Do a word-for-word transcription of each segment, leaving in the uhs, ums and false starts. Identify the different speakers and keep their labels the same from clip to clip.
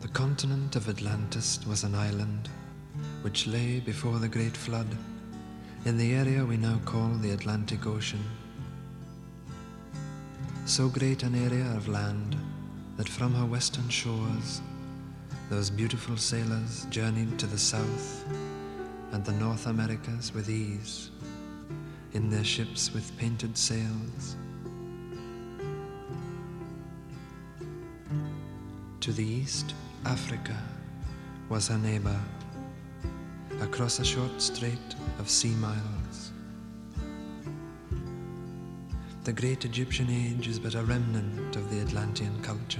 Speaker 1: The continent of Atlantis was an island which lay before the great flood in the area we now call the Atlantic Ocean. So great an area of land that from her western shores those beautiful sailors journeyed to the South and the North Americas with ease, in their ships with painted sails. To the east, Africa was her neighbor, across a short strait of sea miles. The great Egyptian age is but a remnant of the Atlantean culture.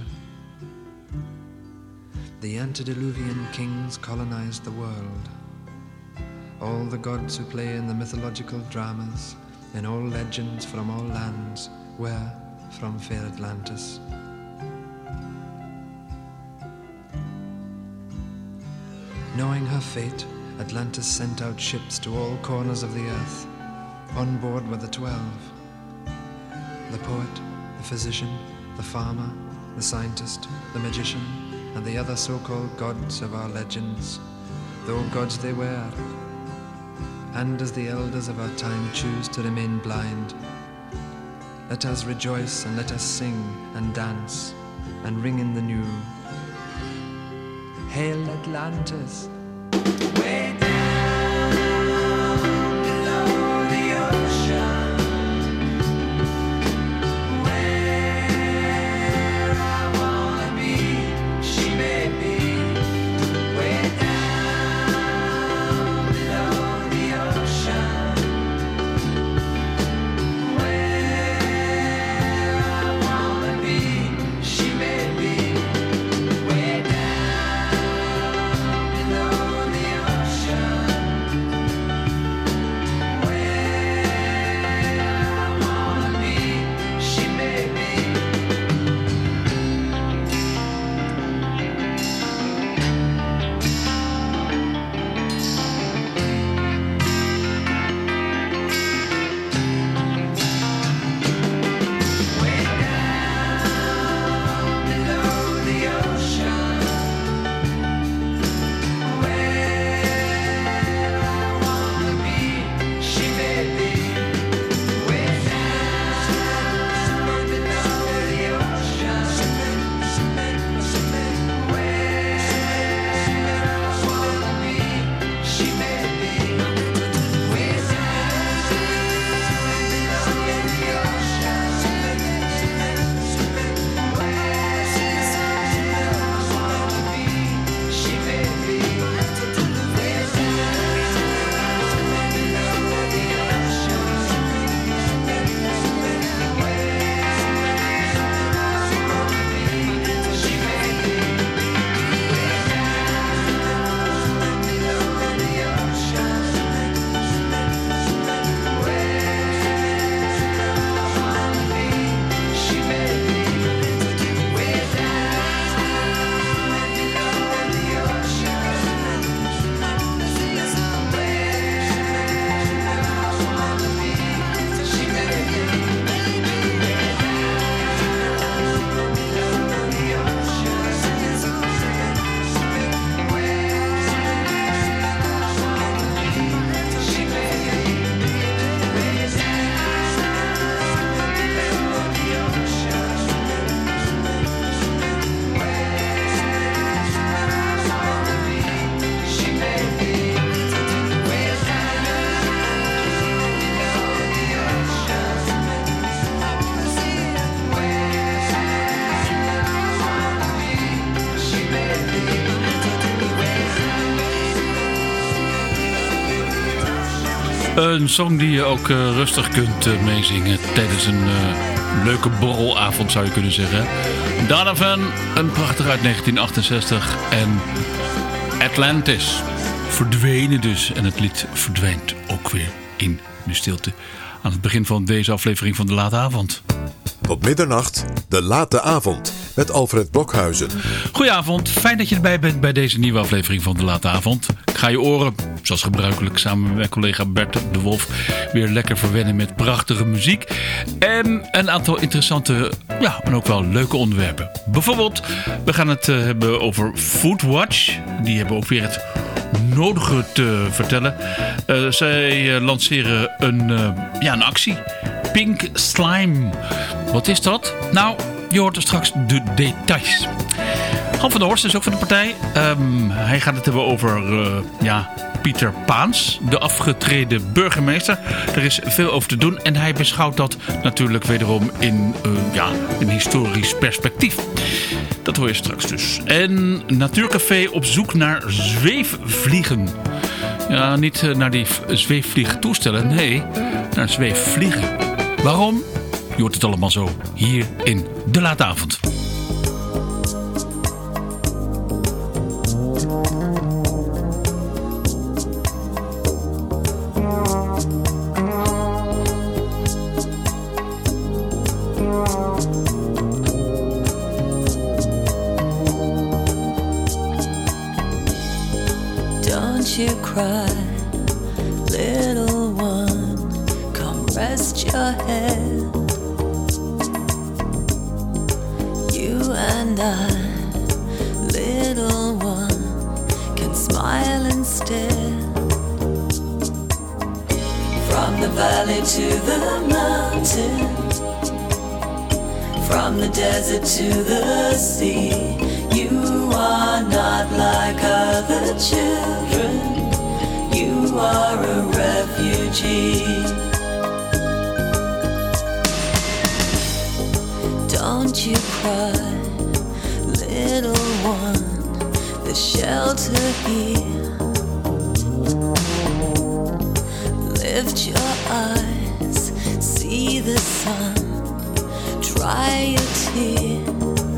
Speaker 1: The antediluvian kings colonized the world. All the gods who play in the mythological dramas, in all legends from all lands, were from fair Atlantis. Knowing her fate, Atlantis sent out ships to all corners of the earth. On board were the twelve. The poet, the physician, the farmer, the scientist, the magician, and the other so-called gods of our legends, though gods they were. And as the elders of our time choose to remain blind, let us rejoice and let us sing and dance and ring in the new. Hail Atlantis! Way down below the ocean, where I wanna be, she may be. Way down below the ocean, where I wanna be, she may be. Way down below the ocean, where I wanna be, she may be. Way down below the ocean, where I wanna be, she may be. Way down below the ocean, where I wanna be, she may be. Way down below the ocean,
Speaker 2: Een song die je ook uh, rustig kunt uh, meezingen tijdens een uh, leuke borrelavond, zou je kunnen zeggen. Donovan, een prachtig uit negentien achtenzestig. En Atlantis, verdwenen dus. En het lied verdwijnt ook weer in de stilte. Aan het begin van deze aflevering van De Late Avond.
Speaker 3: Op middernacht, De Late Avond. met Alfred Blokhuizen.
Speaker 2: Goedenavond, fijn dat je erbij bent bij deze nieuwe aflevering van De Late Avond. Ik ga je oren, zoals gebruikelijk, samen met mijn collega Bert de Wolf weer lekker verwennen met prachtige muziek. En een aantal interessante, ja, en ook wel leuke onderwerpen. Bijvoorbeeld, we gaan het uh, hebben over Foodwatch. Die hebben ook weer het nodige te vertellen. Uh, zij uh, lanceren een, uh, ja, een actie. Pink Slime. Wat is dat? Nou, je hoort er straks de details. Han van der Horst is ook van de partij. Um, hij gaat het hebben over uh, ja, Pieter Paans, de afgetreden burgemeester. Er is veel over te doen en hij beschouwt dat natuurlijk wederom in uh, ja, een historisch perspectief. Dat hoor je straks dus. En Natuurcafé op zoek naar zweefvliegen. Ja, niet uh, naar die zweefvliegtoestellen, nee, naar zweefvliegen. Waarom? Je hoort het allemaal zo hier in De Late Avond.
Speaker 4: Don't you cry, little one, come rest your head. You and I, little one, can smile instead. From the valley to the mountain, from the desert to the sea, you are not like other children. You are a refugee. Don't you cry, little one, the shelter here. Lift your eyes, see the sun, dry your tears.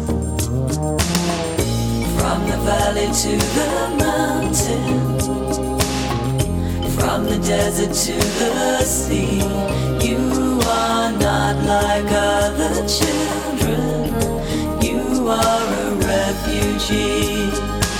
Speaker 4: From the valley to the mountain, from the desert to the sea, you are not like other children. You are a refugee.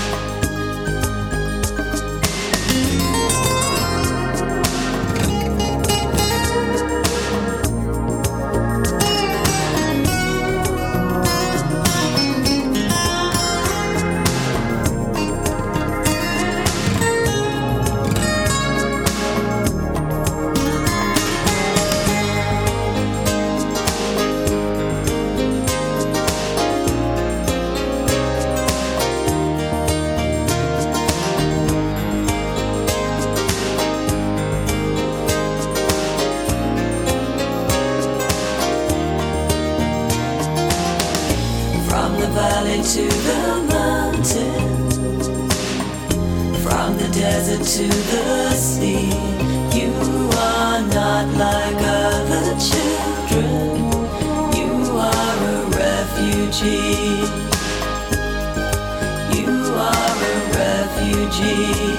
Speaker 4: To the mountain, from the desert to the sea, you are not like other children. You are a refugee. You are a refugee.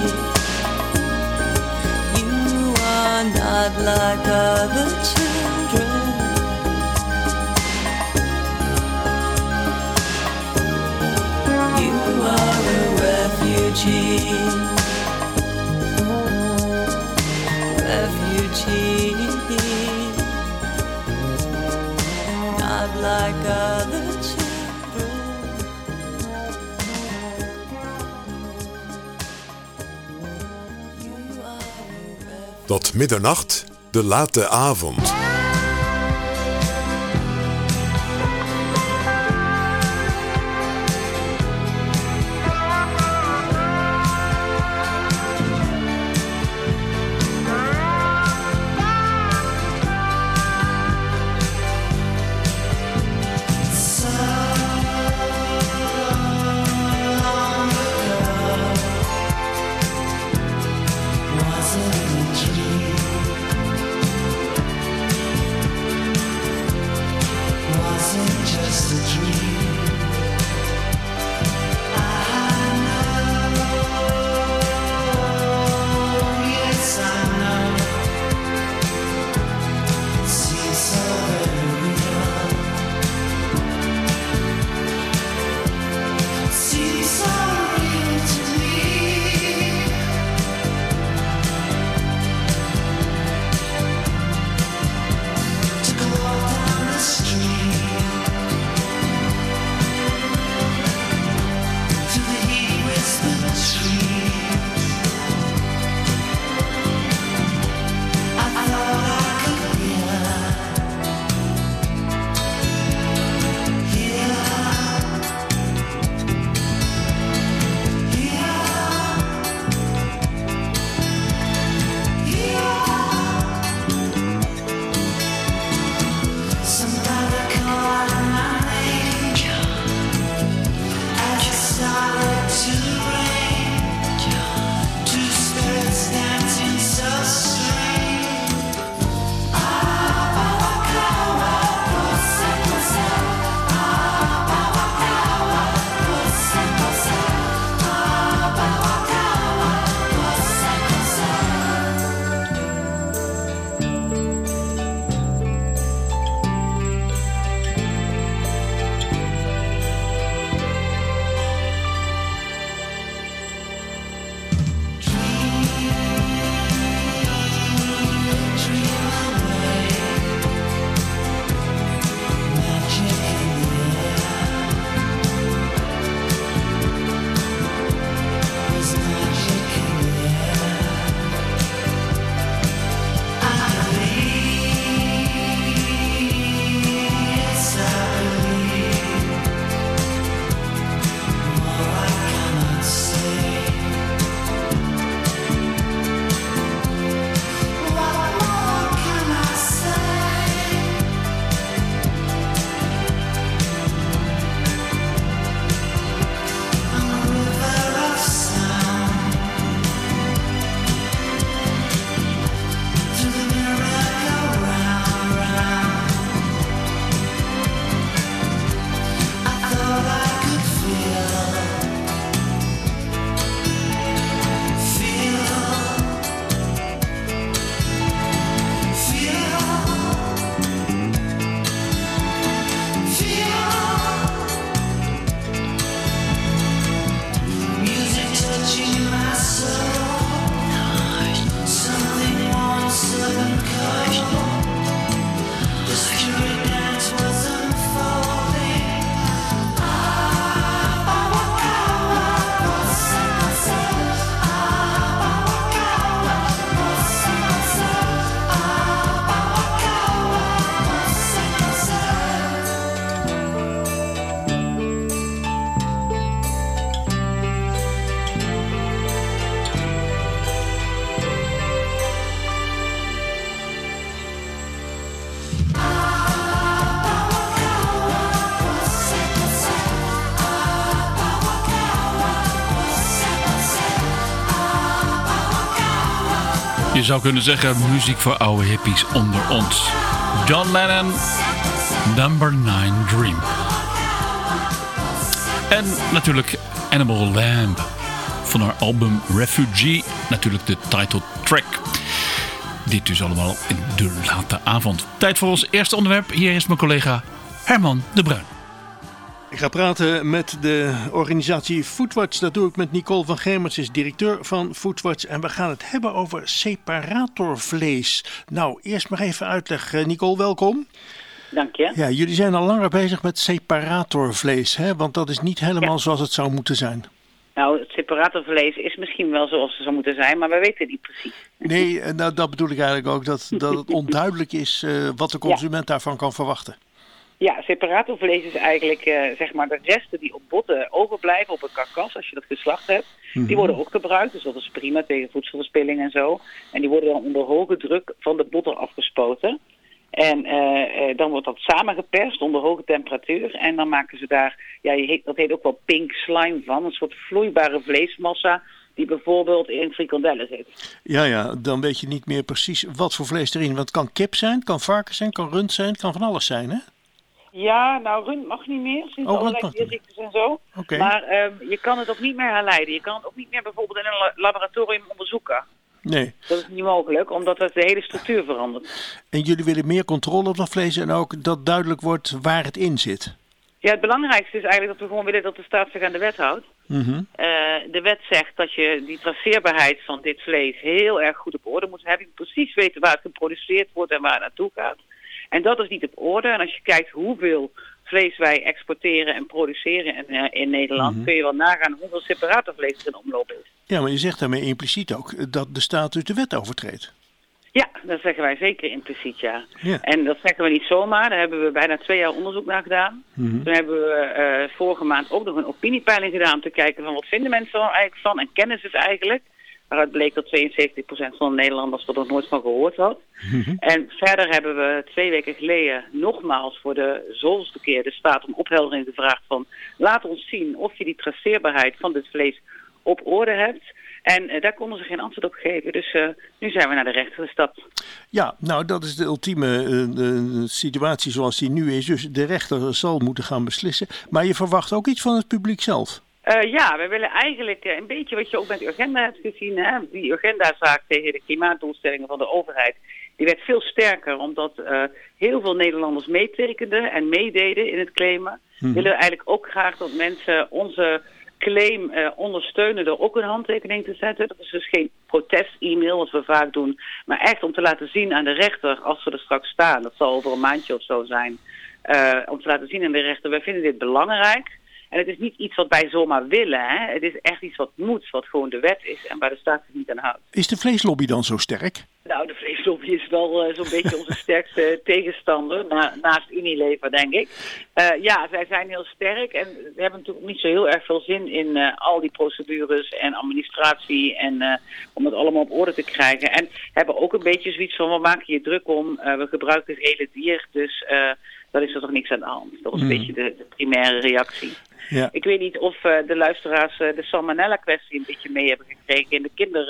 Speaker 4: You are not like other children. Refugee, refugee, not like other children.
Speaker 3: Tot middernacht, De Late Avond.
Speaker 2: Je zou kunnen zeggen muziek voor oude hippies onder ons. John Lennon, Number nine Dream. En natuurlijk Animal Lamb van haar album Refugee. Natuurlijk de title track. Dit dus allemaal in de late avond. Tijd voor ons eerste onderwerp. Hier is mijn collega Herman de Bruin.
Speaker 5: Ik ga praten met de organisatie Foodwatch. Dat doe ik met Nicole van Gemert, is directeur van Foodwatch. En we gaan het hebben over separatorvlees. Nou, eerst maar even uitleg. Nicole, welkom.
Speaker 6: Dank je.
Speaker 5: Ja, jullie zijn al langer bezig met separatorvlees, hè? Want dat is niet helemaal ja. zoals het zou moeten zijn.
Speaker 6: Nou, het separatorvlees is misschien wel zoals het zou moeten zijn, maar we weten niet precies.
Speaker 5: Nee, nou, dat bedoel ik eigenlijk ook, dat, dat het onduidelijk is uh, wat de consument ja. daarvan kan verwachten.
Speaker 6: Ja, separatorvlees is eigenlijk uh, zeg maar de resten die op botten overblijven op een karkas als je dat geslacht hebt. Mm-hmm. Die worden ook gebruikt, dus dat is prima tegen voedselverspilling en zo. En die worden dan onder hoge druk van de botter afgespoten. En uh, uh, dan wordt dat samengeperst onder hoge temperatuur. En dan maken ze daar, ja, je heet, dat heet ook wel pink slime van. Een soort vloeibare vleesmassa die bijvoorbeeld in frikandellen zit.
Speaker 5: Ja, ja, dan weet je niet meer precies wat voor vlees erin. Want het kan kip zijn, het kan varken zijn, het kan rund zijn, het kan van alles zijn, hè?
Speaker 6: Ja, nou, rund mag niet meer, sinds oh, allerlei dierziektes en zo.
Speaker 5: Okay.
Speaker 6: Maar um, je kan het ook niet meer herleiden. Je kan het ook niet meer bijvoorbeeld in een laboratorium onderzoeken.
Speaker 5: Nee.
Speaker 6: Dat is niet mogelijk, omdat het de hele structuur verandert.
Speaker 5: En jullie willen meer controle op dat vlees en ook dat duidelijk wordt waar het in zit?
Speaker 6: Ja, het belangrijkste is eigenlijk dat we gewoon willen dat de staat zich aan de wet houdt.
Speaker 5: Mm-hmm.
Speaker 6: Uh, de wet zegt dat je die traceerbaarheid van dit vlees heel erg goed op orde moet hebben. Je moet precies weten waar het geproduceerd wordt en waar het naartoe gaat. En dat is niet op orde. En als je kijkt hoeveel vlees wij exporteren en produceren in, uh, in Nederland, mm-hmm. kun je wel nagaan hoeveel separatorvlees er in omloop is.
Speaker 5: Ja, maar je zegt daarmee impliciet ook dat de staat dus de wet overtreedt.
Speaker 6: Ja, dat zeggen wij zeker impliciet, ja.
Speaker 5: ja.
Speaker 6: En dat zeggen we niet zomaar. Daar hebben we bijna twee jaar onderzoek naar gedaan.
Speaker 5: Mm-hmm.
Speaker 6: Toen hebben we uh, vorige maand ook nog een opiniepeiling gedaan om te kijken van wat vinden mensen er eigenlijk van en kennen ze het eigenlijk. Waaruit bleek dat tweeënzeventig procent van de Nederlanders er nog nooit van gehoord had.
Speaker 5: Mm-hmm.
Speaker 6: En verder hebben we twee weken geleden nogmaals voor de zoveelste keer de staat om opheldering gevraagd van laat ons zien of je die traceerbaarheid van dit vlees op orde hebt. En uh, daar konden ze geen antwoord op geven. Dus uh, nu zijn we naar de rechter gestapt.
Speaker 5: Ja, nou dat is de ultieme uh, de situatie zoals die nu is. Dus de rechter zal moeten gaan beslissen. Maar je verwacht ook iets van het publiek zelf?
Speaker 6: Uh, ja, we willen eigenlijk uh, een beetje wat je ook met de agenda hebt gezien. Hè? Die agendazaak tegen de klimaatdoelstellingen van de overheid. Die werd veel sterker omdat uh, heel veel Nederlanders meetekenden en meededen in het claimen. Hmm. Willen we eigenlijk ook graag dat mensen onze claim uh, ondersteunen door ook een handtekening te zetten. Dat is dus geen protest-e-mail, wat we vaak doen. Maar echt om te laten zien aan de rechter, als we er straks staan, dat zal over een maandje of zo zijn, uh, om te laten zien aan de rechter, wij vinden dit belangrijk. En het is niet iets wat wij zomaar willen. Hè? Het is echt iets wat moet, wat gewoon de wet is en waar de staat zich niet aan houdt.
Speaker 5: Is de vleeslobby dan zo sterk?
Speaker 6: Nou, de vleeslobby is wel uh, zo'n beetje onze sterkste tegenstander, na, naast Unilever, denk ik. Uh, ja, zij zijn heel sterk en we hebben natuurlijk niet zo heel erg veel zin in uh, al die procedures en administratie en uh, om het allemaal op orde te krijgen. En hebben ook een beetje zoiets van, we maken je druk om, uh, we gebruiken het hele dier, dus uh, dan is er toch niks aan de hand. Dat was een mm. beetje de, de primaire reactie.
Speaker 5: Ja.
Speaker 6: Ik weet niet of uh, de luisteraars uh, de salmonella-kwestie een beetje mee hebben gekregen in de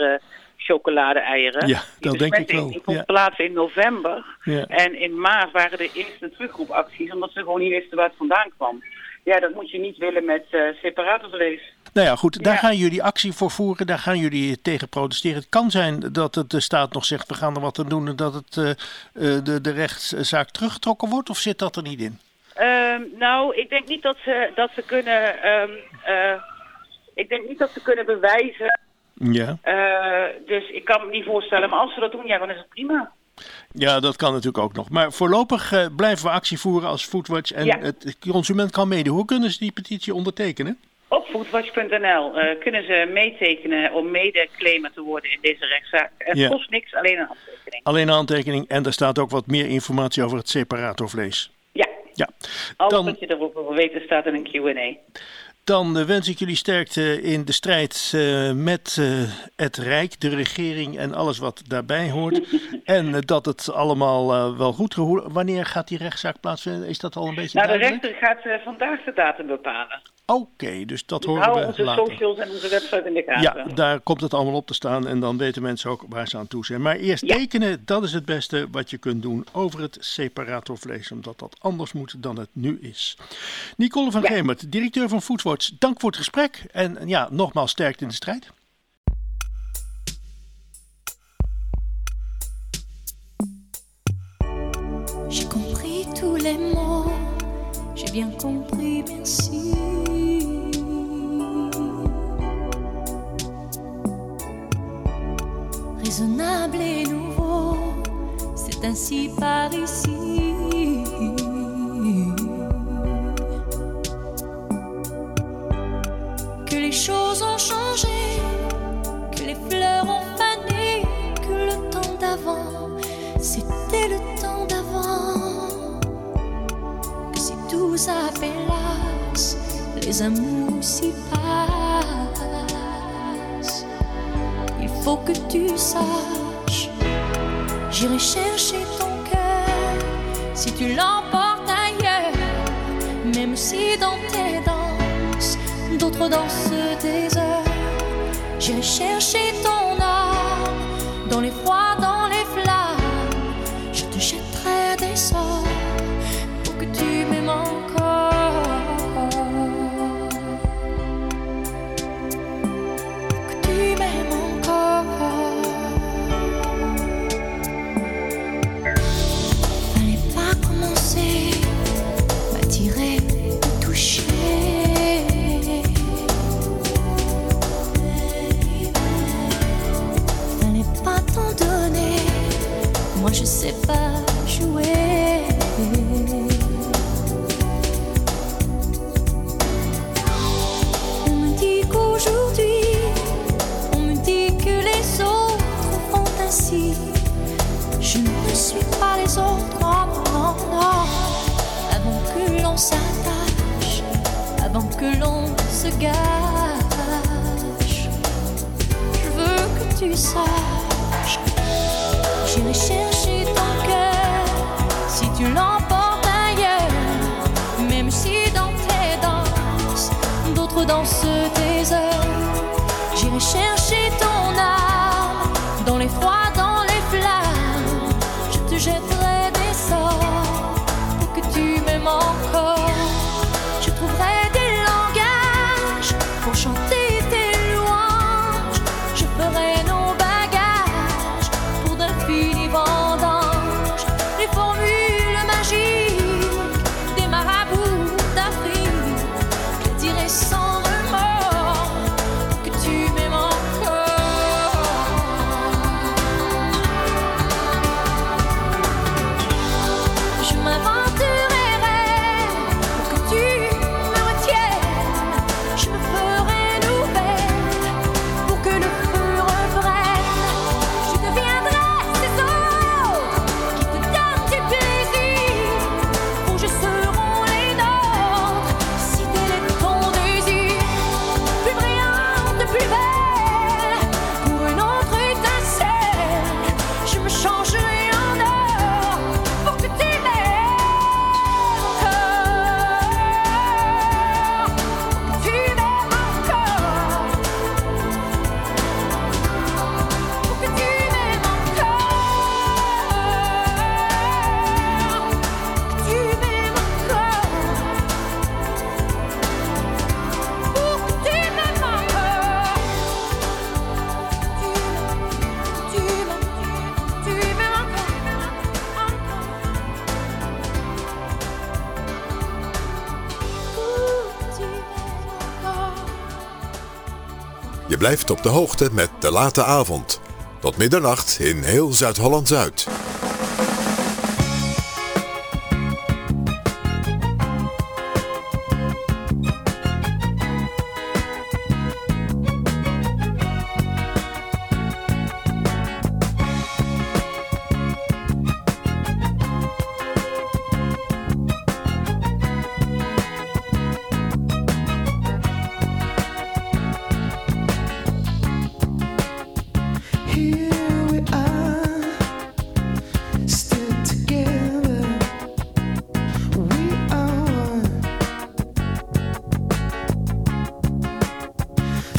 Speaker 6: kinderchocolade-eieren.
Speaker 5: Ja, dat denk ik wel.
Speaker 6: Die vond
Speaker 5: ja.
Speaker 6: plaats in november.
Speaker 5: Ja.
Speaker 6: En in maart waren de eerste terugroepacties, omdat ze gewoon niet wisten waar het vandaan kwam. Ja, dat moet je niet willen met uh, separatorvlees.
Speaker 5: Nou ja, goed, daar
Speaker 6: ja.
Speaker 5: gaan jullie actie voor voeren, daar gaan jullie tegen protesteren. Het kan zijn dat het de staat nog zegt, we gaan er wat aan doen en dat het, uh, uh, de, de rechtszaak teruggetrokken wordt, of zit dat er niet in?
Speaker 6: Um, nou, ik denk niet dat ze, dat ze kunnen, um, uh, ik denk niet dat ze kunnen bewijzen.
Speaker 5: Ja.
Speaker 6: Uh, dus ik kan me niet voorstellen, maar als ze dat doen, ja, dan is het prima.
Speaker 5: Ja, dat kan natuurlijk ook nog. Maar voorlopig uh, blijven we actie voeren als Foodwatch en ja. het consument kan meedoen. Hoe kunnen ze die petitie ondertekenen?
Speaker 6: Op foodwatch punt n l uh, kunnen ze meetekenen om mede-claimer te worden in deze rechtszaak. Het ja. kost niks, alleen een handtekening.
Speaker 5: Alleen een handtekening en er staat ook wat meer informatie over het separatorvlees.
Speaker 6: Ja,
Speaker 5: ja.
Speaker 6: alles
Speaker 5: dan,
Speaker 6: wat je erover wil weten staat in een Q en A.
Speaker 5: Dan uh, wens ik jullie sterkte in de strijd uh, met uh, het Rijk, de regering en alles wat daarbij hoort. en uh, dat het allemaal uh, wel goed gaat. Wanneer gaat die rechtszaak plaatsvinden? Is dat al een beetje
Speaker 6: nou,
Speaker 5: duidelijk?
Speaker 6: De rechter gaat uh, vandaag de datum bepalen.
Speaker 5: Oké, okay, dus dat
Speaker 6: dus
Speaker 5: horen
Speaker 6: hou
Speaker 5: we
Speaker 6: onze
Speaker 5: later.
Speaker 6: socials en onze website in de gaten.
Speaker 5: Ja, daar komt het allemaal op te staan en dan weten mensen ook waar ze aan toe zijn. Maar eerst
Speaker 6: Ja.
Speaker 5: tekenen, dat is het beste wat je kunt doen over het separatorvlees, omdat dat anders moet dan het nu is. Nicole van
Speaker 6: Ja.
Speaker 5: Gemert, directeur van Foodwatch, dank voor het gesprek en ja, nogmaals sterkte in de strijd.
Speaker 7: J'ai compris tous les mots, j'ai bien compris, merci. Raisonnable et nouveau, c'est ainsi par ici. Que les choses ont changé, que les fleurs ont fané, que le temps d'avant, c'était le temps d'avant. Que si tout s'appelasse, les amours s'y passent. Il faut que tu saches, j'irai chercher ton cœur si tu l'emportes ailleurs. Même si dans tes danses, d'autres dansent des heures. J'irai chercher ton âme dans les froids, dans les flammes. Je te jetterai des sorts pour que tu m'aimes encore. Pour que tu m'aimes encore. Fallait pas commencer, m'attirer, me toucher. Moi je sais pas jouer. On me dit qu'aujourd'hui, on me dit que les autres font ainsi. Je ne suis pas les autres, non, non, non. Avant que l'on s'attache, avant que l'on se gâche, je veux que tu saches, j'irai chercher ton cœur si tu l'emportes ailleurs. Même si dans tes danses, d'autres dansent tes heures. J'irai chercher ton âme dans les froids, dans les flammes. Je te jetterai des sorts pour que tu m'aimes encore. Je trouverai des langages pour chanter tes louanges. Je ferai nos bagages pour d'infinis vendanges. Les formules magiques des marabouts d'Afrique, je dirai sans remords que tu m'aimes encore. Je m'inventerai rêve pour que tu me retiennes. Je me ferai nouvelle pour que le feu reprenne. Je deviendrai ces autres qui te donnent du plaisir. Vos jeux seront les nôtres si tel est ton désir. Plus brillante, plus belle, pour une autre étincelle, je me changerai en or pour que tu m'aimes encore. Que tu m'aimes encore. Pour que tu m'aimes encore. Que tu m'aimes encore. Pour que tu m'aimes encore. Tu m'aimes, tu m'aimes encore, encore. Pour que tu m'aimes encore.
Speaker 3: Je blijft op de hoogte met De Late Avond. Tot middernacht in heel Zuid-Holland-Zuid.
Speaker 8: Here we are,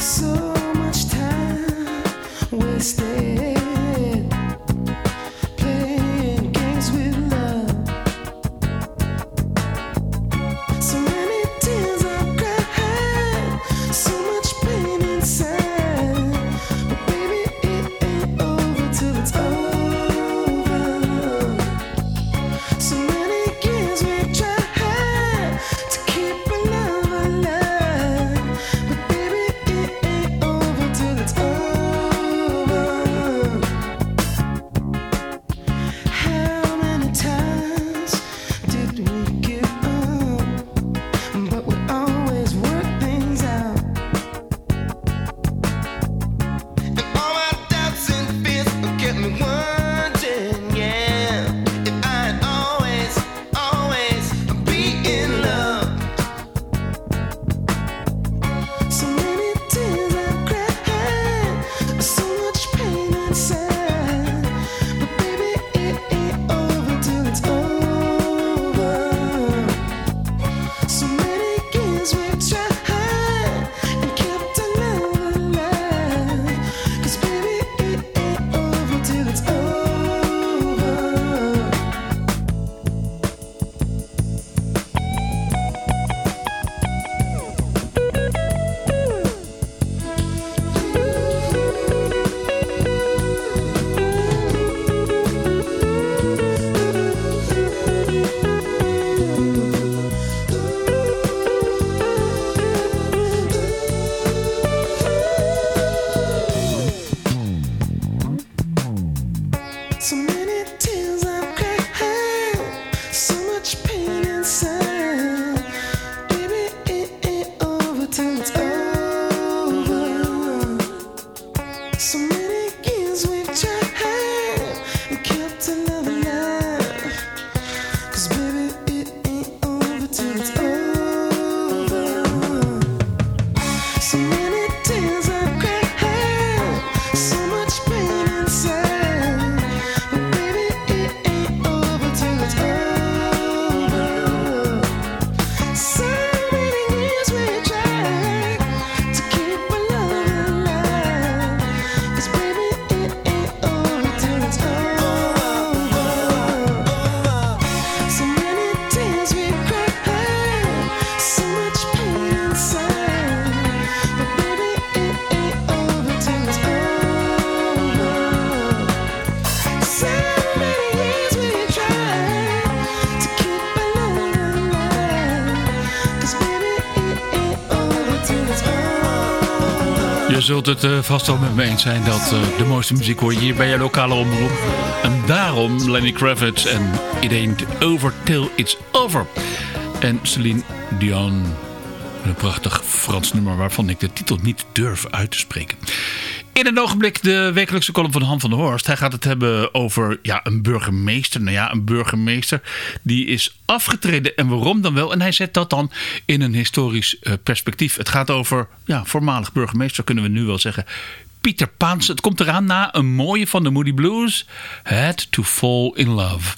Speaker 2: Je zult het uh, vast wel met me eens zijn dat uh, de mooiste muziek hoor je hier bij je lokale omroep. En daarom Lenny Kravitz en It Ain't Over Till It's Over. En Celine Dion, een prachtig Frans nummer waarvan ik de titel niet durf uit te spreken. In een ogenblik de wekelijkse column van Han van der Horst. Hij gaat het hebben over ja, een burgemeester. Nou ja, een burgemeester die is afgetreden. En waarom dan wel? En hij zet dat dan in een historisch uh, perspectief. Het gaat over ja, voormalig burgemeester, kunnen we nu wel zeggen. Pieter Paans. Het komt eraan na een mooie van de Moody Blues. Had to Fall in Love.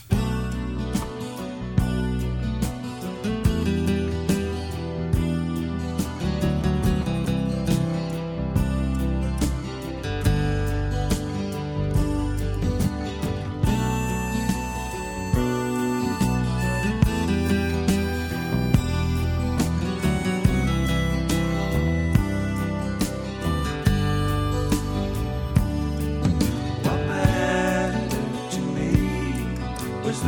Speaker 8: Was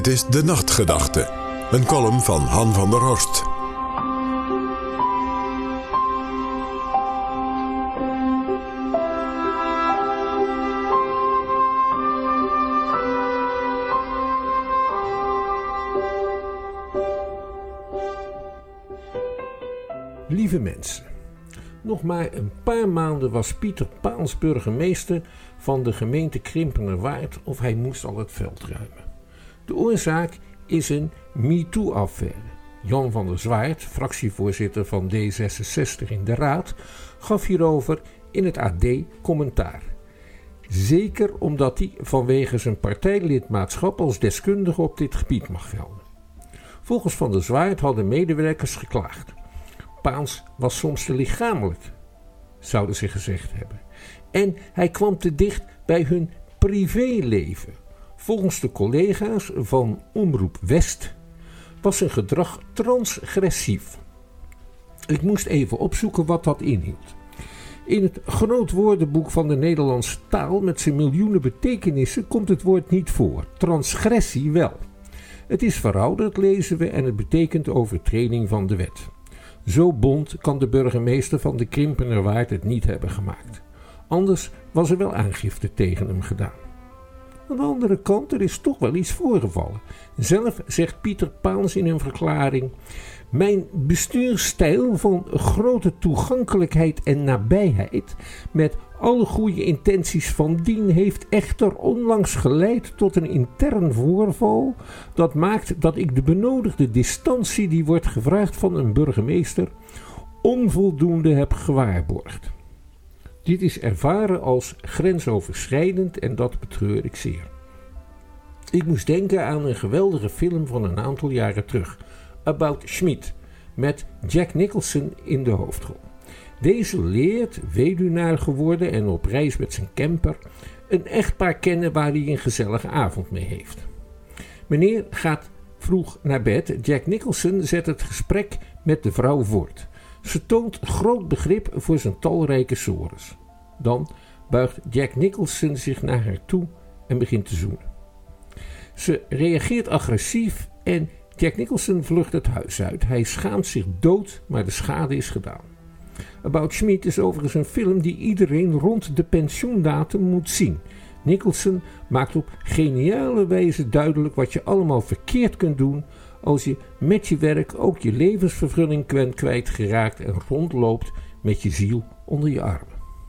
Speaker 3: Dit is De Nachtgedachte, een column van Han van der Horst.
Speaker 8: Lieve mensen, nog maar een paar maanden was Pieter Paans burgemeester van de gemeente Krimpenerwaard of hij moest al het veld ruimen. De oorzaak is een MeToo-affaire. Jan van der Zwaert, fractievoorzitter van D zesenzestig in de Raad, gaf hierover in het A D commentaar. Zeker omdat hij vanwege zijn partijlidmaatschap als deskundige op dit gebied mag gelden. Volgens Van der Zwaert hadden medewerkers geklaagd. Paans was soms te lichamelijk, zouden ze gezegd hebben. En hij kwam te dicht bij hun privéleven. Volgens de collega's van Omroep West was zijn gedrag transgressief. Ik moest even opzoeken wat dat inhield. In het groot woordenboek van de Nederlandse taal met zijn miljoenen betekenissen komt het woord niet voor. Transgressie wel. Het is verouderd, lezen we, en het betekent overtreding van de wet. Zo bont kan de burgemeester van de Krimpenerwaard het niet hebben gemaakt. Anders was er wel aangifte tegen hem gedaan. Aan de andere kant, er is toch wel iets voorgevallen. Zelf zegt Pieter Paans in een verklaring: mijn bestuursstijl van grote toegankelijkheid en nabijheid met alle goede intenties van dien heeft echter onlangs geleid tot een intern voorval dat maakt dat ik de benodigde distantie die wordt gevraagd van een burgemeester onvoldoende heb gewaarborgd. Dit is ervaren als grensoverschrijdend en dat betreur ik zeer. Ik moest denken aan een geweldige film van een aantal jaren terug, About Schmidt, met Jack Nicholson in de hoofdrol. Deze leert, weduwnaar geworden en op reis met zijn camper, een echtpaar kennen waar hij een gezellige avond mee heeft. Meneer gaat vroeg naar bed. Jack Nicholson zet het gesprek met de vrouw voort. Ze toont groot begrip voor zijn talrijke sores. Dan buigt Jack Nicholson zich naar haar toe en begint te zoenen. Ze reageert agressief en Jack Nicholson vlucht het huis uit. Hij schaamt zich dood, maar de schade is gedaan. About Schmidt is overigens een film die iedereen rond de pensioendatum moet zien. Nicholson maakt op geniale wijze duidelijk wat je allemaal verkeerd kunt doen als je met je werk ook je levensvervulling bent kwijtgeraakt en rondloopt met je ziel onder je armen.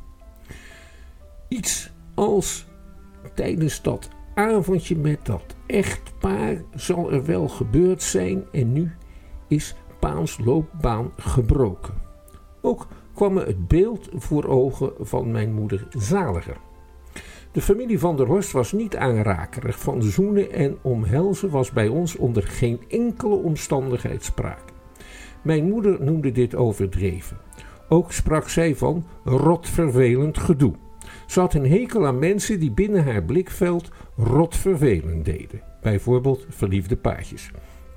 Speaker 8: Iets als tijdens dat avondje met dat echtpaar zal er wel gebeurd zijn en nu is Paans loopbaan gebroken. Ook kwam me het beeld voor ogen van mijn moeder Zaliger. De familie van der Horst was niet aanrakerig. Van zoenen en omhelzen was bij ons onder geen enkele omstandigheid sprake. Mijn moeder noemde dit overdreven. Ook sprak zij van rotvervelend gedoe. Ze had een hekel aan mensen die binnen haar blikveld rotvervelend deden. Bijvoorbeeld verliefde paartjes.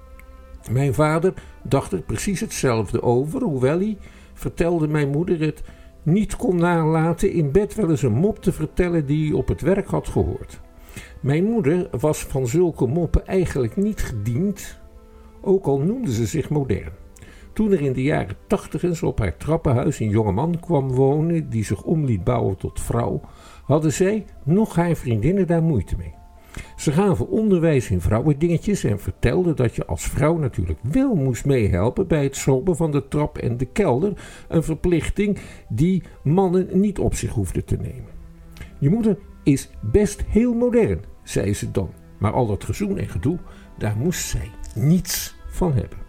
Speaker 8: Mijn vader dacht er precies hetzelfde over, hoewel hij, vertelde mijn moeder het, niet kon nalaten in bed wel eens een mop te vertellen die hij op het werk had gehoord. Mijn moeder was van zulke moppen eigenlijk niet gediend, ook al noemde ze zich modern. Toen er in de jaren tachtigers op haar trappenhuis een jongeman kwam wonen die zich om liet bouwen tot vrouw, hadden zij nog haar vriendinnen daar moeite mee. Ze gaven onderwijs in vrouwendingetjes en vertelden dat je als vrouw natuurlijk wel moest meehelpen bij het schrobben van de trap en de kelder, een verplichting die mannen niet op zich hoefden te nemen. Je moeder is best heel modern, zei ze dan, maar al dat gezoen en gedoe, daar moest zij niets van hebben.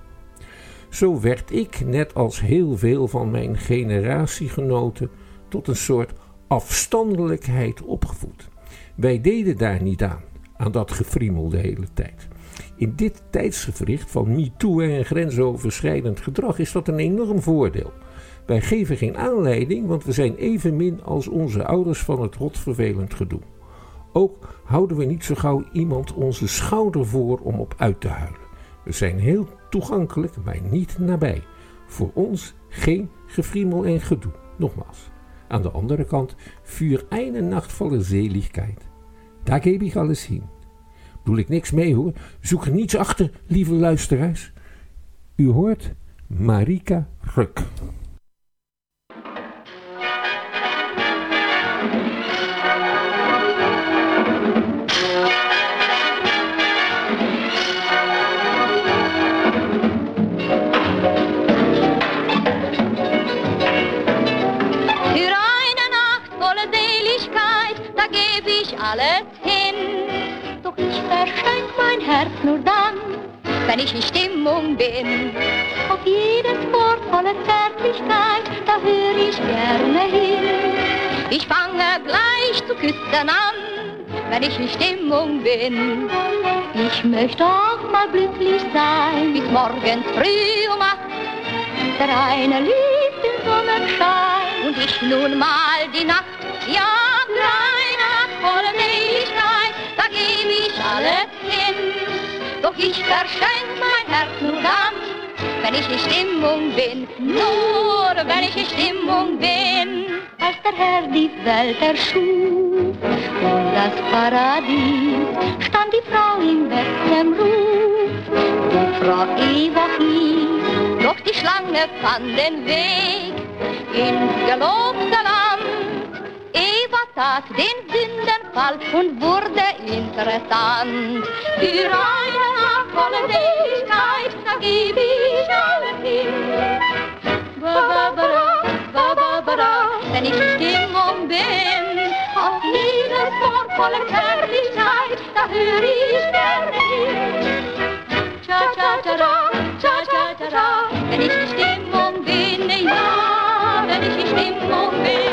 Speaker 8: Zo werd ik, net als heel veel van mijn generatiegenoten, tot een soort afstandelijkheid opgevoed. Wij deden daar niet aan, aan dat gefriemel de hele tijd. In dit tijdsgewricht van MeToo en grensoverschrijdend gedrag is dat een enorm voordeel. Wij geven geen aanleiding, want we zijn evenmin als onze ouders van het rotvervelend gedoe. Ook houden we niet zo gauw iemand onze schouder voor om op uit te huilen. We zijn heel toegankelijk, maar niet nabij. Voor ons geen gefriemel en gedoe. Nogmaals. An der anderen Kant, für eine Nacht voller Seligkeit, da gebe ich alles hin. Doe ik niks mee hoor. Zoek er niets achter, lieve luisteraars. U hoort Marika Ruk.
Speaker 7: Alles hin, doch ich verschenk mein Herz nur dann, wenn ich in Stimmung bin. Auf jedes Wort voller Zärtlichkeit, da hör ich gerne hin. Ich fange gleich zu küssen an, wenn ich in Stimmung bin. Ich möchte auch mal glücklich sein, bis morgens früh um acht. Der eine liegt im Sonnenschein und ich nun mal die Nacht, ja, kleine volle Seligkeit, da geb ich alles hin. Doch ich verschenk mein Herz nur dann, wenn ich in Stimmung bin, nur wenn ich in Stimmung bin. Als der Herr die Welt erschuf und das Paradies, stand die Frau im besten Ruf. Die Frau Eva hieß, doch die Schlange fand den Weg ins gelobte Land. Eva tat den Sündenfall und wurde interessant. Für eine volle Seligkeit, da geb ich alles hin. Ba-ba-ba-da, ba-ba-ba-da, wenn ich in Stimmung bin. Auf jedes Wort voller Zärtlichkeit, da hör ich gerne hin. Cha-cha-cha-da, cha-cha-cha-da, wenn ich in Stimmung bin, ja, wenn ich in Stimmung bin.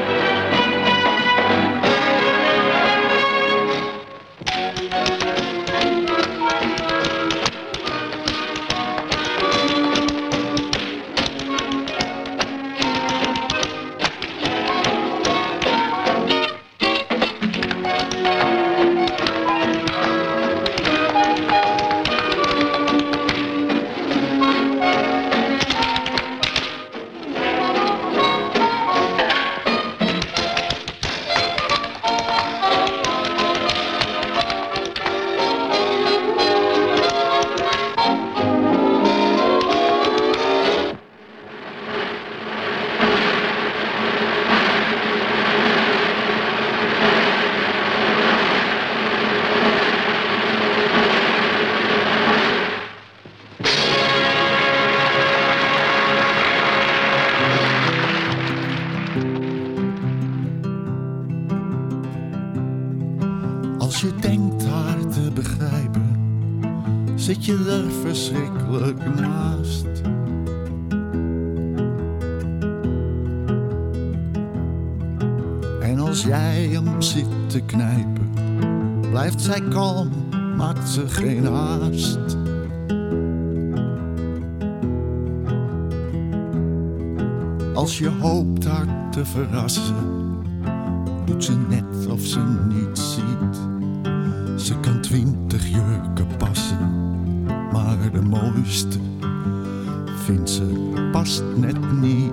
Speaker 9: Zit je er verschrikkelijk naast. En als jij hem zit te knijpen, blijft zij kalm, maakt ze geen haast. Als je hoopt haar te verrassen, doet ze net of ze niet ziet. Ze kan twintig jurken passen, maar de mooiste vindt ze past net niet.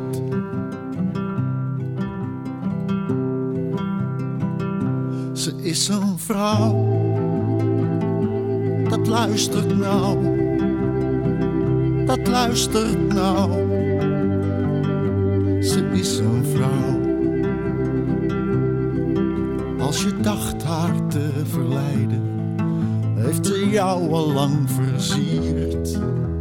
Speaker 9: Ze is een vrouw, dat luistert nou, dat luistert nou. Ze is een vrouw. Als je dacht haar te verleiden, heeft ze jou al lang versierd.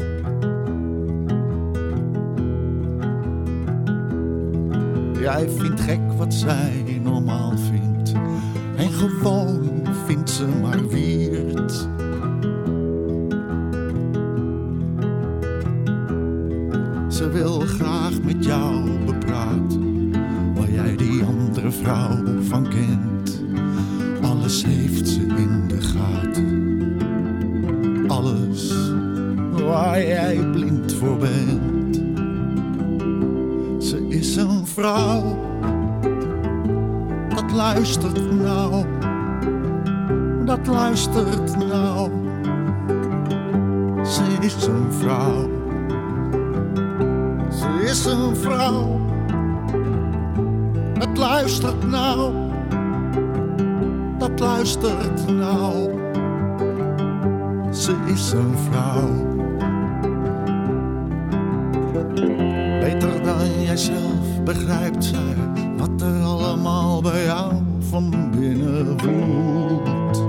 Speaker 9: Jij vindt gek wat zij normaal vindt, en gewoon vindt ze maar weird. Ze wil graag met jou bepraten, waar jij die andere vrouw van kent. Alles heeft ze in de gaten, alles waar jij blind voor bent. Ze is een vrouw, dat luistert nou, dat luistert nou. Ze is een vrouw, ze is een vrouw, dat luistert nou, dat luistert nou. ze is een vrouw. Beter dan jijzelf begrijpt zij wat er allemaal bij jou van binnen voelt.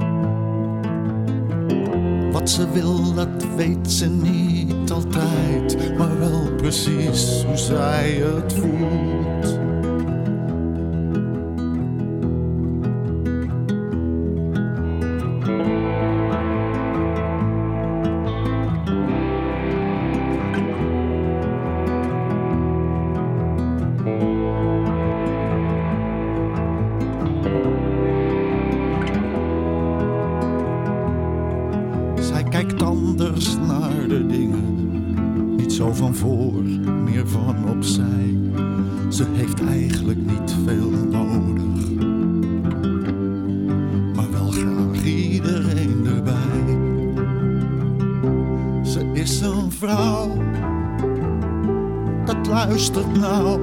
Speaker 9: Wat ze wil, dat weet ze niet altijd, maar wel precies hoe zij het voelt. Van voor, meer van opzij. Ze heeft eigenlijk niet veel nodig, maar wel graag iedereen erbij. Ze is een vrouw, dat luistert nou,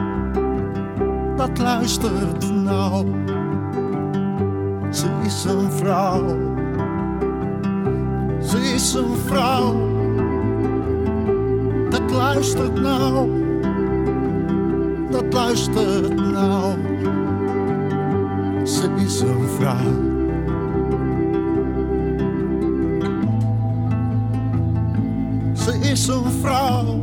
Speaker 9: dat luistert nou. Ze is een vrouw, ze is een vrouw. Dat luistert nou, dat luistert nou. Ze is een vrouw. Ze is een vrouw.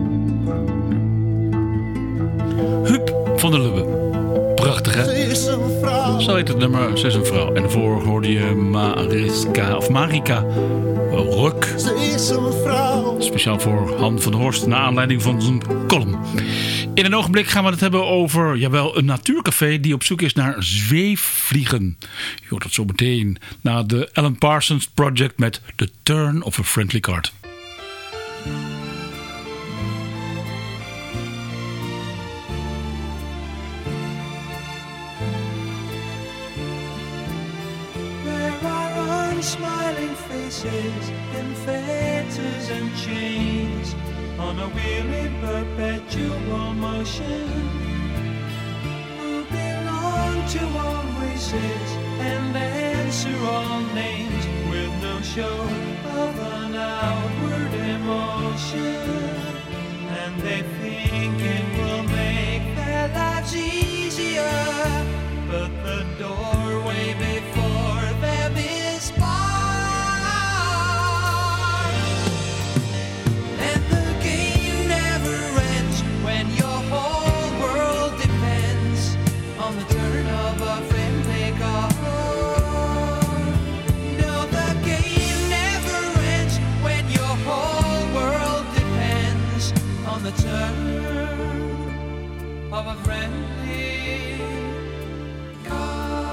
Speaker 2: Huub van der Lubbe. Prachtig, hè?
Speaker 9: Ze is een vrouw.
Speaker 2: Zo heet het nummer, Ze is een vrouw. En daarvoor hoorde je Mariska, of Marika Ruk.
Speaker 9: Ze is een vrouw.
Speaker 2: Speciaal voor Han van der Horst, naar aanleiding van zijn column. In een ogenblik gaan we het hebben over, jawel, een natuurcafé die op zoek is naar zweefvliegen. Je hoort het zo meteen na de Alan Parsons Project met The Turn of a Friendly Card.
Speaker 10: Smiling faces in fetters and chains on a wheel in perpetual motion, who belong to all races and answer all names with no show of an outward emotion, and they think it will make their lives easier, but the doorway before them is barred. And the game never ends when your whole world depends on the turn of a friendly card. No, the game never ends when your whole world depends on the turn of a friendly card.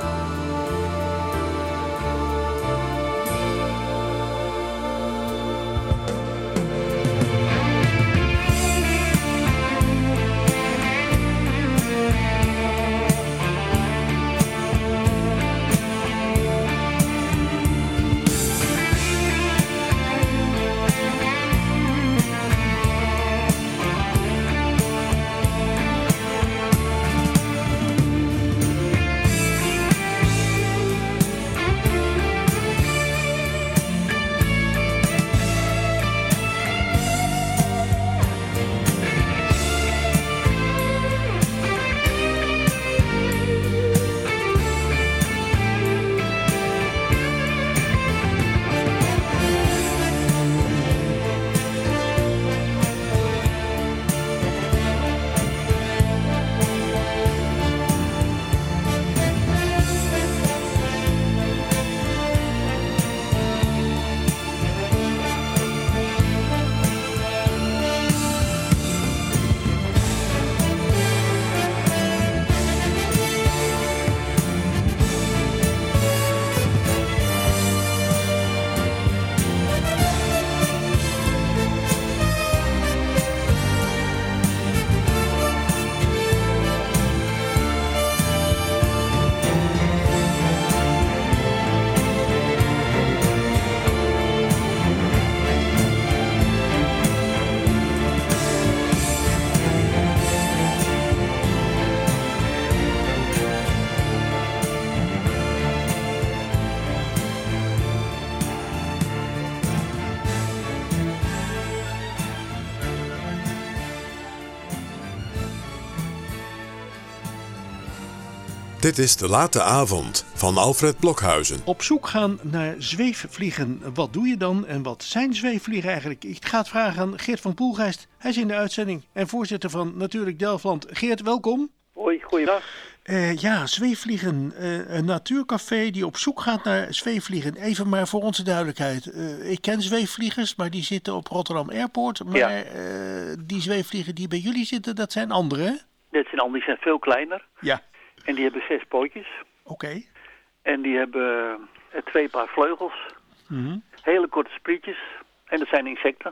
Speaker 3: Dit is De Late Avond van Alfred Blokhuizen.
Speaker 5: Op zoek gaan naar zweefvliegen. Wat doe je dan en wat zijn zweefvliegen eigenlijk? Ik ga het vragen aan Geert van Poelgeest. Hij is in de uitzending en voorzitter van Natuurlijk Delftland. Geert, welkom.
Speaker 11: Hoi, goeiedag.
Speaker 5: Uh, ja, zweefvliegen. Uh, een natuurcafé die op zoek gaat naar zweefvliegen. Even maar voor onze duidelijkheid. Uh, ik ken zweefvliegers, maar die zitten op Rotterdam Airport. Maar ja. uh, die zweefvliegen die bij jullie zitten, dat zijn andere, hè?
Speaker 11: Dit zijn andere, die zijn veel kleiner.
Speaker 5: Ja.
Speaker 11: En die hebben zes pootjes.
Speaker 5: Oké. Okay.
Speaker 11: En die hebben uh, twee paar vleugels.
Speaker 5: Mm-hmm.
Speaker 11: Hele korte sprietjes. En dat zijn insecten.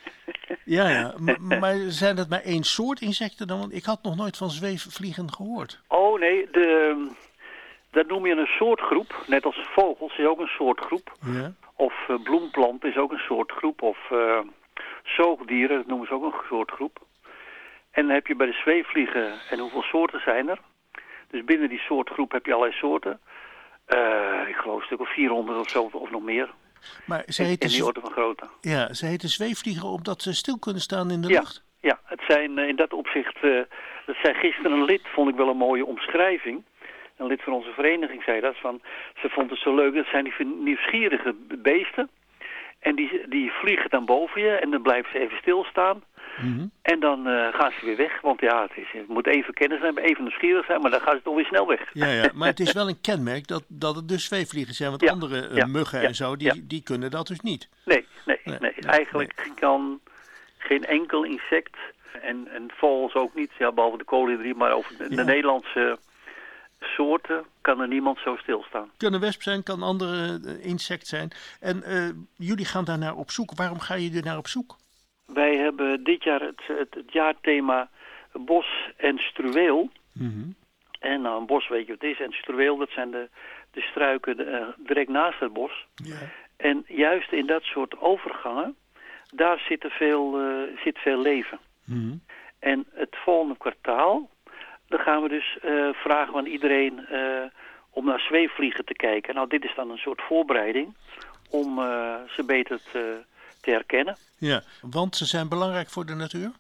Speaker 5: Ja, ja. M- maar zijn dat maar één soort insecten dan? Want ik had nog nooit van zweefvliegen gehoord.
Speaker 11: Oh nee, de, dat noem je een soortgroep. Net als vogels is ook een soortgroep.
Speaker 5: Ja.
Speaker 11: Of uh, bloemplant is ook een soortgroep. Of uh, zoogdieren, dat noemen ze ook een soortgroep. En dan heb je bij de zweefvliegen, en hoeveel soorten zijn er? Dus binnen die soortgroep heb je allerlei soorten. Uh, ik geloof een stuk of vierhonderd of zo, of nog meer.
Speaker 5: Maar ze heten
Speaker 11: in die orde van grootte.
Speaker 5: Ja, ze heten zweefvliegen omdat ze stil kunnen staan in de
Speaker 11: ja,
Speaker 5: lucht?
Speaker 11: Ja, het zijn uh, in dat opzicht... Uh, dat zei gisteren een lid, vond ik wel een mooie omschrijving. Een lid van onze vereniging zei dat. Van, ze vond het zo leuk, dat zijn die nieuwsgierige beesten. En die, die vliegen dan boven je en dan blijven ze even stilstaan.
Speaker 5: Mm-hmm.
Speaker 11: En dan uh, gaan ze weer weg, want ja, het, is, het moet even kennis hebben, even nieuwsgierig zijn, maar dan gaan ze toch weer snel weg.
Speaker 5: Ja, ja, maar het is wel een kenmerk dat, dat het dus zweefvliegen zijn, want
Speaker 11: ja,
Speaker 5: andere uh,
Speaker 11: ja,
Speaker 5: muggen
Speaker 11: ja,
Speaker 5: en zo, die,
Speaker 11: ja.
Speaker 5: die kunnen dat dus niet.
Speaker 11: Nee, nee, nee.
Speaker 5: nee,
Speaker 11: nee. Eigenlijk nee. kan geen enkel insect, en, en vogels ook niet, ja, behalve de kolibrie, maar over de, ja. de Nederlandse soorten kan er niemand zo stilstaan.
Speaker 5: Kan een wesp zijn, kan andere uh, insect zijn. En uh, jullie gaan daar naar op zoek. Waarom ga je er naar op zoek?
Speaker 11: Wij hebben dit jaar het, het, het jaarthema bos en struweel.
Speaker 5: Mm-hmm.
Speaker 11: En nou, een bos weet je wat het is. En struweel, dat zijn de, de struiken de, uh, direct naast het bos.
Speaker 5: Ja.
Speaker 11: En juist in dat soort overgangen, daar zit, er veel, uh, zit veel leven.
Speaker 5: Mm-hmm.
Speaker 11: En het volgende kwartaal, dan gaan we dus uh, vragen aan iedereen uh, om naar zweefvliegen te kijken. Nou, dit is dan een soort voorbereiding om uh, ze beter te, te herkennen.
Speaker 5: Ja, want ze zijn belangrijk voor de natuur?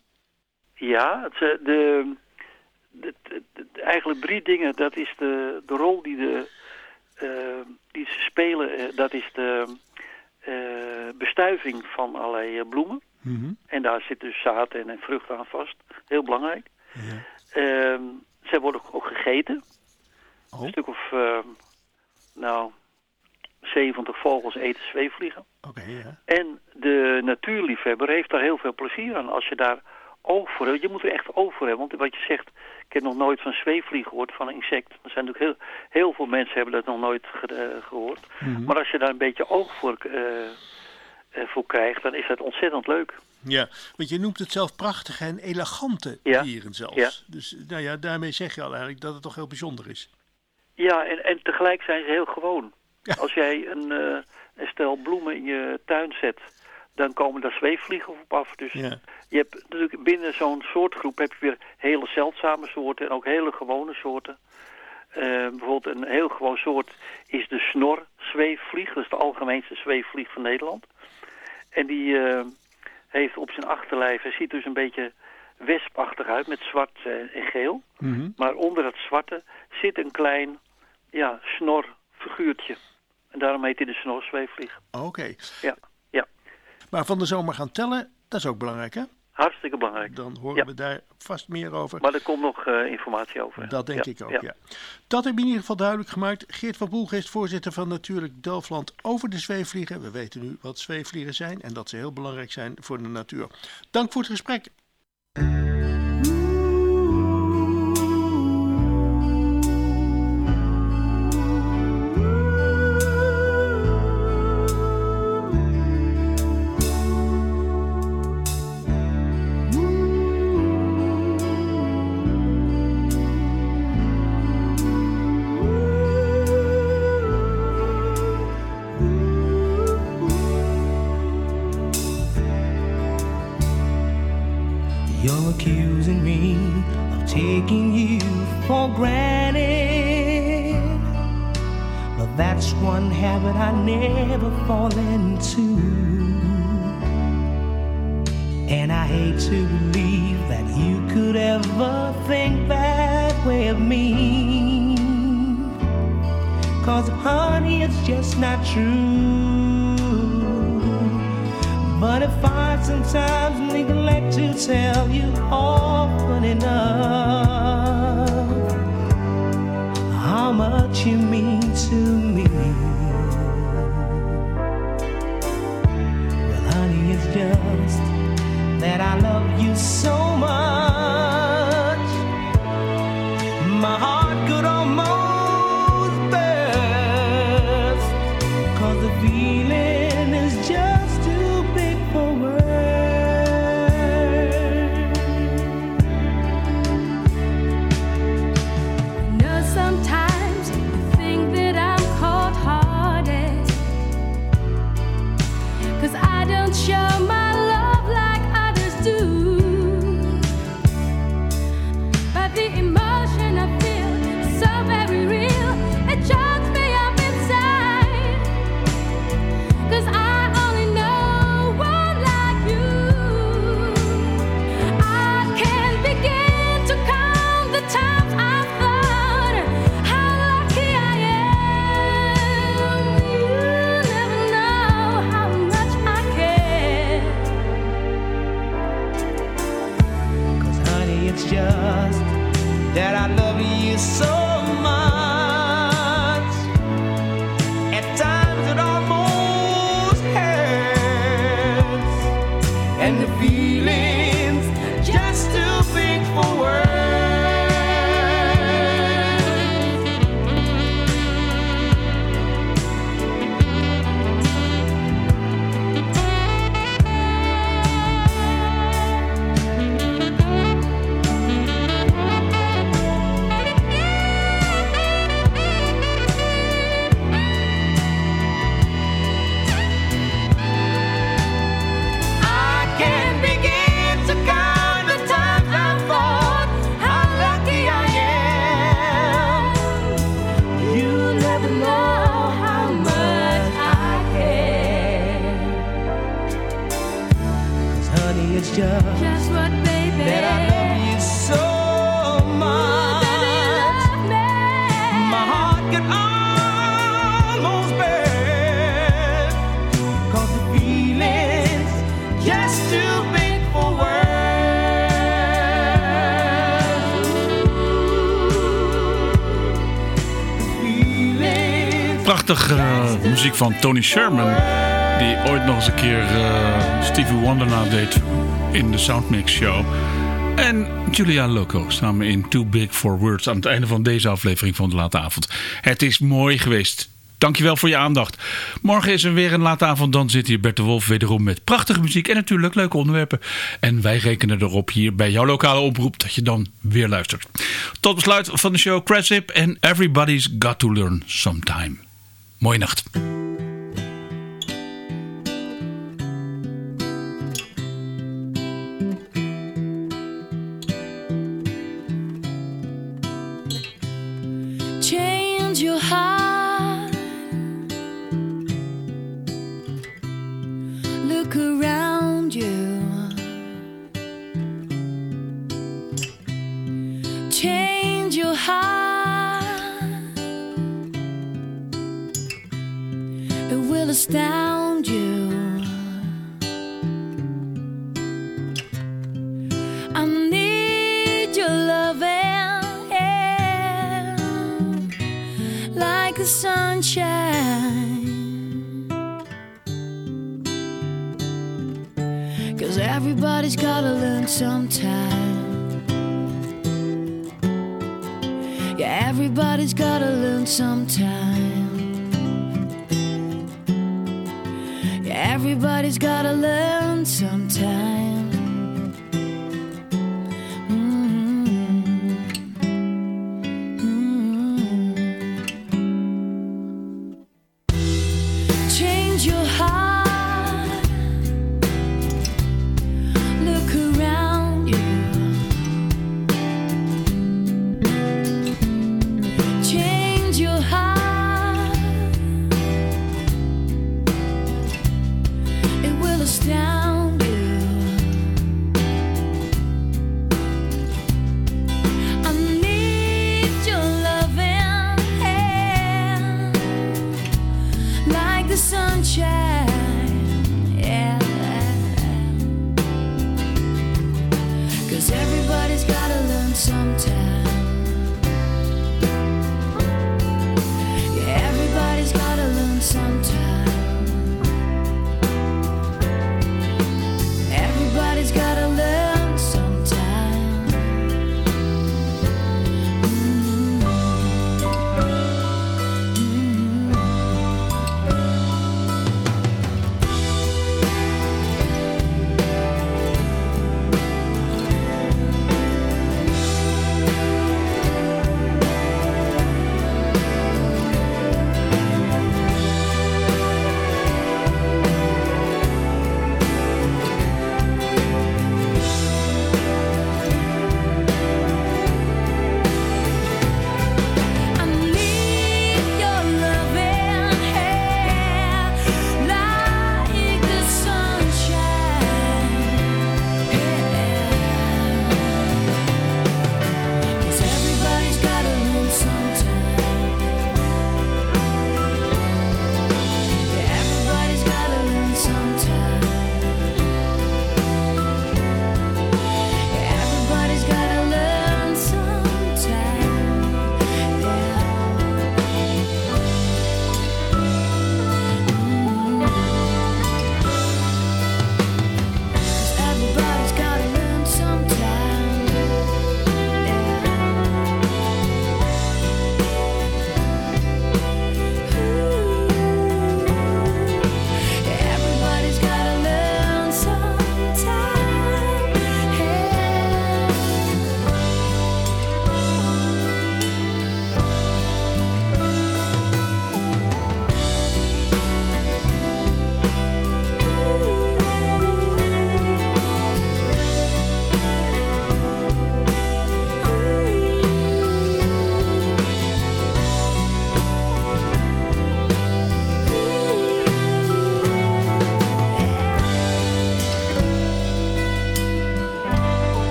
Speaker 11: Ja, het, de, de, de, de, eigenlijk drie dingen. Dat is de, de rol die, de, uh, die ze spelen. Uh, dat is de uh, bestuiving van allerlei uh, bloemen.
Speaker 5: Mm-hmm.
Speaker 11: En daar zit dus zaad en, en vruchten aan vast. Heel belangrijk.
Speaker 5: Ja.
Speaker 11: Uh, zij worden ook, ook gegeten.
Speaker 5: Oh.
Speaker 11: Een stuk of, uh, nou, zeventig vogels eten zweefvliegen.
Speaker 5: Oké, okay, ja.
Speaker 11: En de natuurliefhebber heeft daar heel veel plezier aan als je daar oog voor hebt. Je moet er echt oog voor hebben, want wat je zegt, ik heb nog nooit van zweefvlieg gehoord, van een insect. Er zijn natuurlijk heel, heel veel mensen hebben dat nog nooit ge, uh, gehoord.
Speaker 5: Mm-hmm.
Speaker 11: Maar als je daar een beetje oog voor, uh, uh, voor krijgt, dan is dat ontzettend leuk.
Speaker 5: Ja, want je noemt het zelf prachtige en elegante
Speaker 11: ja.
Speaker 5: dieren zelfs.
Speaker 11: Ja.
Speaker 5: Dus nou ja, daarmee zeg je al eigenlijk dat het toch heel bijzonder is.
Speaker 11: Ja, en, en tegelijk zijn ze heel gewoon.
Speaker 5: Ja.
Speaker 11: Als jij een, uh, een stel bloemen in je tuin zet, dan komen daar zweefvliegen op af. Dus
Speaker 5: ja.
Speaker 11: je hebt natuurlijk binnen zo'n soortgroep heb je weer hele zeldzame soorten en ook hele gewone soorten. Uh, bijvoorbeeld een heel gewoon soort is de snorzweefvlieg. Dat is de algemeenste zweefvlieg van Nederland. En die uh, heeft op zijn achterlijf, hij ziet dus een beetje wespachtig uit met zwart uh, en geel.
Speaker 5: Mm-hmm.
Speaker 11: Maar onder het zwarte zit een klein ja, snorfiguurtje. En daarom heet hij de snorzweefvlieg.
Speaker 5: Oké. Okay.
Speaker 11: Ja, ja.
Speaker 5: Maar van de zomer gaan tellen, dat is ook belangrijk, hè?
Speaker 11: Hartstikke belangrijk.
Speaker 5: Dan horen
Speaker 11: ja.
Speaker 5: we daar vast meer over.
Speaker 11: Maar er komt nog uh, informatie over.
Speaker 5: Dat denk
Speaker 11: ja.
Speaker 5: ik ook,
Speaker 11: ja.
Speaker 5: ja. Dat heb je in ieder geval duidelijk gemaakt. Geert van Poelgeest, voorzitter van Natuurlijk Delftland, over de zweefvliegen. We weten nu wat zweefvliegen zijn en dat ze heel belangrijk zijn voor de natuur. Dank voor het gesprek.
Speaker 12: You're accusing me of taking you for granted, but that's one habit I never fall into. And I hate to believe that you could ever think that way of me. 'cause honey, it's just not true. But if I sometimes neglect to tell you often enough how much you mean to me, well, honey, it's just that I love you so much. My heart could almost burst, 'cause the feeling is just too big for words.
Speaker 7: I know sometimes you think that I'm cold-hearted, 'cause I don't show my love like others do. But the emotion I feel is so very real, it chokes me up inside. 'Cause I only know one like you. I can't begin to count the times I've thought how lucky I am. You never know how much I care.
Speaker 12: 'Cause honey, it's just that I love you so much. At times it almost hurts, and the feeling's just too big for words. I can't begin to count the times I've thought how lucky I am. You never know how much I care. 'Cause honey, it's just
Speaker 7: Just what, baby?
Speaker 12: that I love you so much.
Speaker 7: Baby, you love me.
Speaker 12: My heart can almost burst, 'cause the feeling's just too big for words. The feeling's
Speaker 2: Prachtig eh, muziek van Tony Sherman, die ooit nog eens een keer eh, Stevie Wonder nadeed in de Soundmix Show. En Julia Loco samen in Too Big for Words aan het einde van deze aflevering van De Late Avond. Het is mooi geweest. Dankjewel voor je aandacht. Morgen is er weer een late avond. Dan zit hier Bert de Wolf wederom met prachtige muziek en natuurlijk leuke onderwerpen. En wij rekenen erop hier bij jouw lokale oproep dat je dan weer luistert. Tot besluit van de show Crash Zip en Everybody's Got to Learn Sometime. Mooie nacht.
Speaker 7: Change your heart. Look around you. Change your heart. It will astound you. I need your loving, yeah, like the sunshine. 'Cause everybody's gotta learn sometime. Yeah, everybody's gotta learn sometime. Yeah, everybody's gotta learn sometime. Change your heart. Look around you. Change your heart. It will astound you. sometimes